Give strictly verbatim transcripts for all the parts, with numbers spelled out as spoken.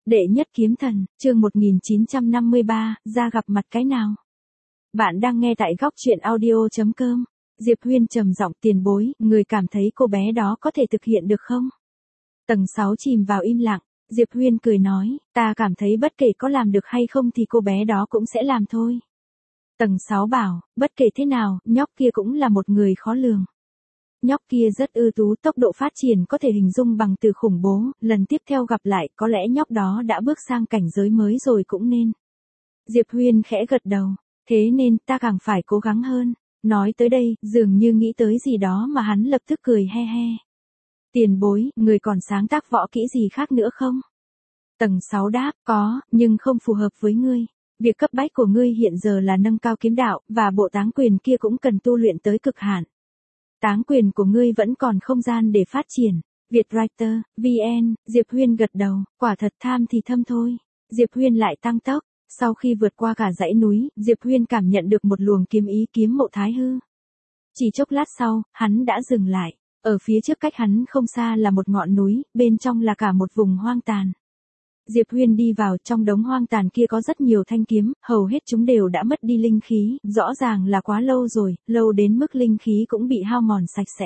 Đệ nhất kiếm thần, chương một nghìn chín trăm năm mươi ba, ra gặp mặt cái nào? Bạn đang nghe tại góc truyện audio chấm com. Diệp Huyên trầm giọng, tiền bối, người cảm thấy cô bé đó có thể thực hiện được không? Tầng sáu chìm vào im lặng, Diệp Huyên cười nói, ta cảm thấy bất kể có làm được hay không thì cô bé đó cũng sẽ làm thôi. Tầng sáu bảo, bất kể thế nào, nhóc kia cũng là một người khó lường. Nhóc kia rất ưu tú, tốc độ phát triển có thể hình dung bằng từ khủng bố, lần tiếp theo gặp lại có lẽ nhóc đó đã bước sang cảnh giới mới rồi cũng nên. Diệp Huyên khẽ gật đầu, thế nên ta càng phải cố gắng hơn. Nói tới đây, dường như nghĩ tới gì đó mà hắn lập tức cười he he. Tiền bối, người còn sáng tác võ kỹ gì khác nữa không? Tầng sáu đáp, có, nhưng không phù hợp với ngươi. Việc cấp bách của ngươi hiện giờ là nâng cao kiếm đạo, và bộ táng quyền kia cũng cần tu luyện tới cực hạn. Táng quyền của ngươi vẫn còn không gian để phát triển. Vietwriter, vê en, Diệp Huyên gật đầu, quả thật tham thì thâm thôi. Diệp Huyên lại tăng tốc. Sau khi vượt qua cả dãy núi, Diệp Huyên cảm nhận được một luồng kiếm ý kiếm mộ Thái Hư. Chỉ chốc lát sau, hắn đã dừng lại. Ở phía trước cách hắn không xa là một ngọn núi, bên trong là cả một vùng hoang tàn. Diệp Huyên đi vào, trong đống hoang tàn kia có rất nhiều thanh kiếm, hầu hết chúng đều đã mất đi linh khí, rõ ràng là quá lâu rồi, lâu đến mức linh khí cũng bị hao mòn sạch sẽ.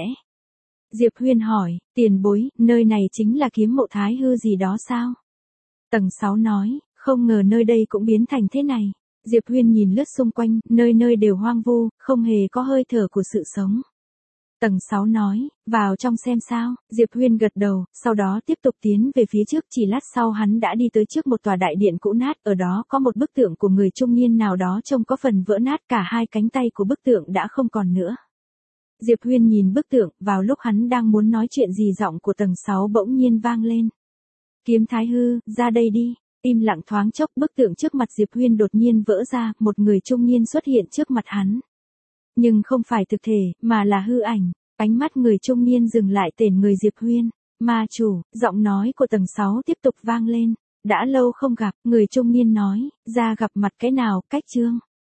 Diệp Huyên hỏi, tiền bối, nơi này chính là kiếm mộ Thái Hư gì đó sao? Tầng sáu nói, không ngờ nơi đây cũng biến thành thế này. Diệp Huyên nhìn lướt xung quanh, nơi nơi đều hoang vu, không hề có hơi thở của sự sống. Tầng sáu nói, vào trong xem sao. Diệp Huyên gật đầu, sau đó tiếp tục tiến về phía trước, chỉ lát sau hắn đã đi tới trước một tòa đại điện cũ nát, ở đó có một bức tượng của người trung niên nào đó trông có phần vỡ nát, cả hai cánh tay của bức tượng đã không còn nữa. Diệp Huyên nhìn bức tượng, vào lúc hắn đang muốn nói chuyện gì giọng của tầng sáu bỗng nhiên vang lên. Kiếm Thái Hư, ra đây đi. Im lặng thoáng chốc, bức tượng trước mặt Diệp Huyên đột nhiên vỡ ra, một người trung niên xuất hiện trước mặt hắn. Nhưng không phải thực thể, mà là hư ảnh. Ánh mắt người trung niên dừng lại tên người Diệp Huyên. Ma chủ, giọng nói của tầng sáu tiếp tục vang lên. Đã lâu không gặp, người trung niên nói, ra gặp mặt cái nào, cách chương.